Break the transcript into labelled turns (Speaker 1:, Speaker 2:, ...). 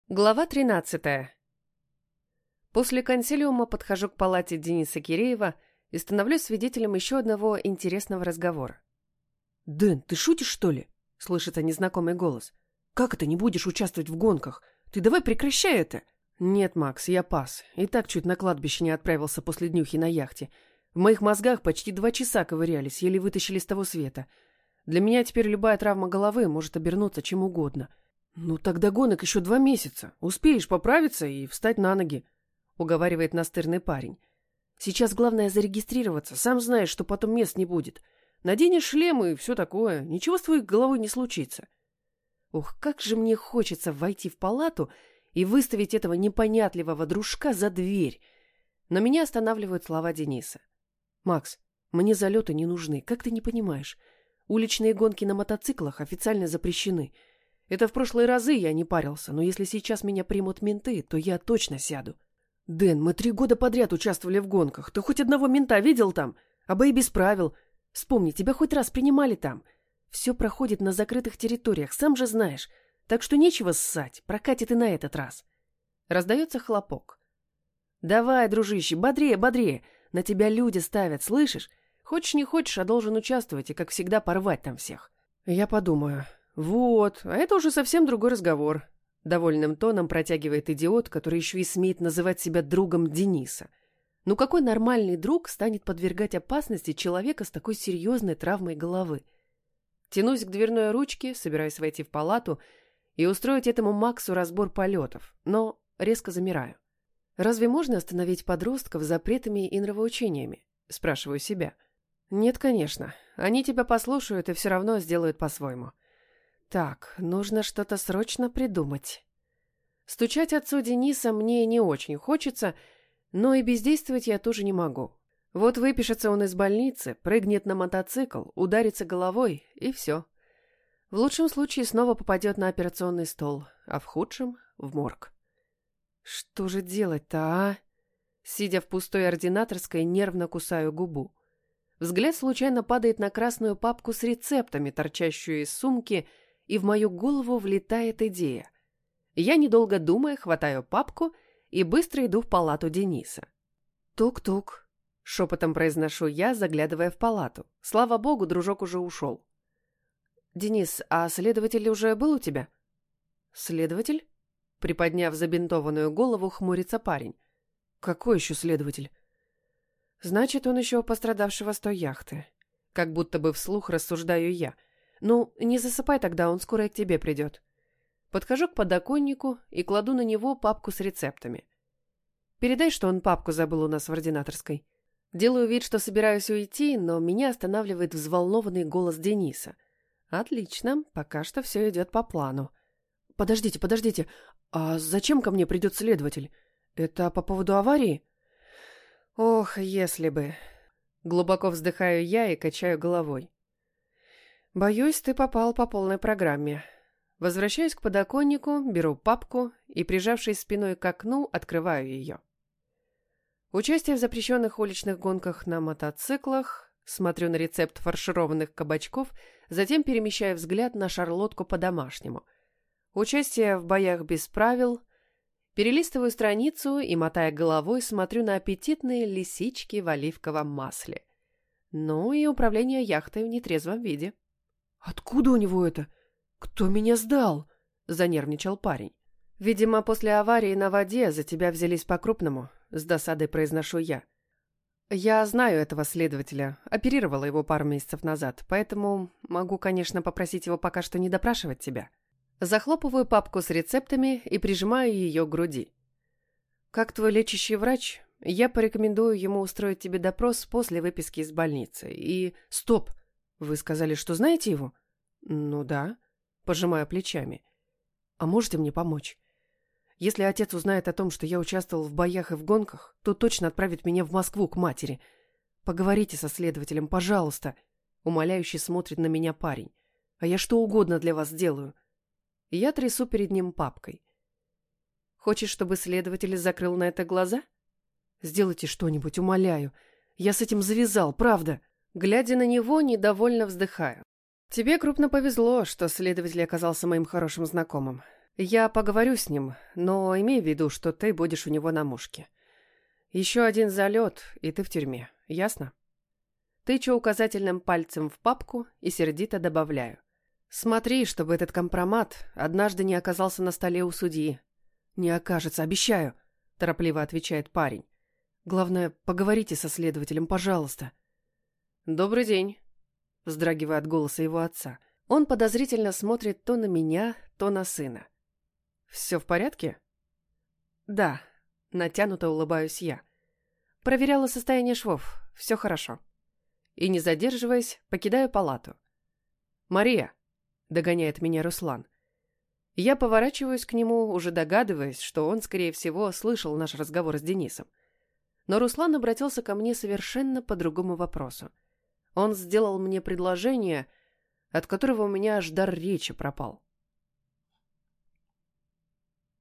Speaker 1: Глава 13. После консилиума подхожу к палате Дениса Киреева и становлюсь свидетелем еще одного интересного разговора.
Speaker 2: «Дэн, ты шутишь, что ли?» — слышится незнакомый голос. «Как это не будешь участвовать в гонках? Ты давай прекращай это!» «Нет, Макс, я пас. И так чуть на кладбище не отправился после днюхи на яхте. В моих мозгах почти 2 часа ковырялись, еле вытащили с того света. Для меня теперь любая травма головы может обернуться чем угодно. Ну, тогда гонок еще 2 месяца. Успеешь поправиться и встать на ноги», — уговаривает настырный парень. «Сейчас главное зарегистрироваться. Сам знаешь, что потом мест не будет. Наденешь шлем и все такое. Ничего с твоей головой не случится». Ух, как же мне хочется войти в палату и выставить этого непонятливого дружка за дверь. Но меня останавливают слова Дениса. «Макс, мне залеты не нужны, как ты не понимаешь? Уличные гонки на мотоциклах официально запрещены. Это в прошлые разы я не парился, но если сейчас меня примут менты, то я точно сяду». «Дэн, мы 3 года подряд участвовали в гонках. Ты хоть одного мента видел там? А бои без правил. Вспомни, тебя хоть раз принимали там. Все проходит на закрытых территориях, сам же знаешь. Так что нечего ссать, прокатит и на этот раз». Раздается хлопок. «Давай, дружище, бодрее, бодрее. На тебя люди ставят, слышишь? Хочешь не хочешь, а должен участвовать и, как всегда, порвать там всех». «Я подумаю». «Вот, а это уже совсем другой разговор», — довольным тоном протягивает идиот, который еще и смеет называть себя другом Дениса. Ну какой нормальный друг станет подвергать опасности человека с такой серьезной травмой головы? Тянусь к дверной ручке, собираюсь войти в палату и устроить этому Максу разбор полетов, но резко замираю. Разве можно остановить подростков запретами и нравоучениями? Спрашиваю себя. Нет, конечно. Они тебя послушают и все равно сделают по-своему. Так, нужно что-то срочно придумать. Стучать отцу Дениса мне не очень хочется, но и бездействовать я тоже не могу. Вот выпишется он из больницы, прыгнет на мотоцикл, ударится головой, и все. В лучшем случае снова попадет на операционный стол, а в худшем — в морг. Что же делать-то, а? Сидя в пустой ординаторской, нервно кусаю губу. Взгляд случайно падает на красную папку с рецептами, торчащую из сумки, и в мою голову влетает идея. Я, недолго думая, хватаю папку и быстро иду в палату Дениса. «Тук-тук», — шепотом произношу я, заглядывая в палату. Слава богу, дружок уже ушел. «Денис, а следователь уже был у тебя?» «Следователь?» Приподняв забинтованную голову, хмурится парень. «Какой еще следователь?» «Значит, он еще пострадавшего с той яхты». Как будто бы вслух рассуждаю я. «Ну, не засыпай тогда, он скоро и к тебе придет». Подхожу к подоконнику и кладу на него папку с рецептами. «Передай, что он папку забыл у нас в ординаторской». Делаю вид, что собираюсь уйти, но меня останавливает взволнованный голос Дениса. «Отлично, пока что все идет по плану». «Подождите, подождите, а зачем ко мне придет следователь? Это по поводу аварии?» «Ох, если бы...» Глубоко вздыхаю я и качаю головой. «Боюсь, ты попал по полной программе». Возвращаюсь к подоконнику, беру папку и, прижавшись спиной к окну, открываю ее. Участие в запрещенных уличных гонках на мотоциклах, смотрю на рецепт фаршированных кабачков, затем перемещаю взгляд на шарлотку по-домашнему. Участие в боях без правил, перелистываю страницу и, мотая головой, смотрю на аппетитные лисички в оливковом масле. Ну и управление яхтой в нетрезвом виде. «Откуда у него это? Кто меня сдал?» — занервничал парень.
Speaker 1: «Видимо, после аварии на воде за тебя взялись по-крупному», — с досадой произношу я. «Я знаю этого следователя, оперировала его пару месяцев назад, поэтому могу, конечно, попросить его пока что не допрашивать тебя». Захлопываю папку с рецептами и прижимаю ее к груди. «Как твой лечащий врач, я порекомендую ему устроить тебе допрос после выписки из больницы. И...»
Speaker 2: «Стоп! Вы сказали, что знаете его?»
Speaker 1: «Ну да», — пожимаю плечами.
Speaker 2: «А можете мне помочь? Если отец узнает о том, что я участвовал в боях и в гонках, то точно отправит меня в Москву к матери. Поговорите со следователем, пожалуйста», — умоляюще смотрит на меня парень. «А я что угодно для вас сделаю». Я трясу перед ним папкой. «Хочешь, чтобы следователь закрыл на это глаза?» «Сделайте что-нибудь, умоляю. Я с этим завязал, правда». Глядя на него, недовольно вздыхаю. «Тебе крупно повезло, что следователь оказался моим хорошим знакомым.
Speaker 1: Я поговорю с ним, но имей в виду, что ты будешь у него на мушке. Еще один залет, и ты в тюрьме. Ясно? Тычу указательным пальцем в папку и сердито добавляю. Смотри, чтобы этот компромат однажды не оказался на столе у судьи. Не окажется, обещаю, торопливо отвечает парень. Главное, поговорите со следователем, пожалуйста. Добрый день, вздрагивая от голоса его отца. Он подозрительно смотрит то на меня, то на сына. Все в порядке? Да, натянуто улыбаюсь я. Проверяла состояние швов, все хорошо. И, не задерживаясь, покидаю палату. «Мария!» — догоняет меня Руслан. Я поворачиваюсь к нему, уже догадываясь, что он, скорее всего, слышал наш разговор с Денисом. Но Руслан обратился ко мне совершенно по другому вопросу. Он сделал мне предложение, от которого у меня аж дар речи пропал.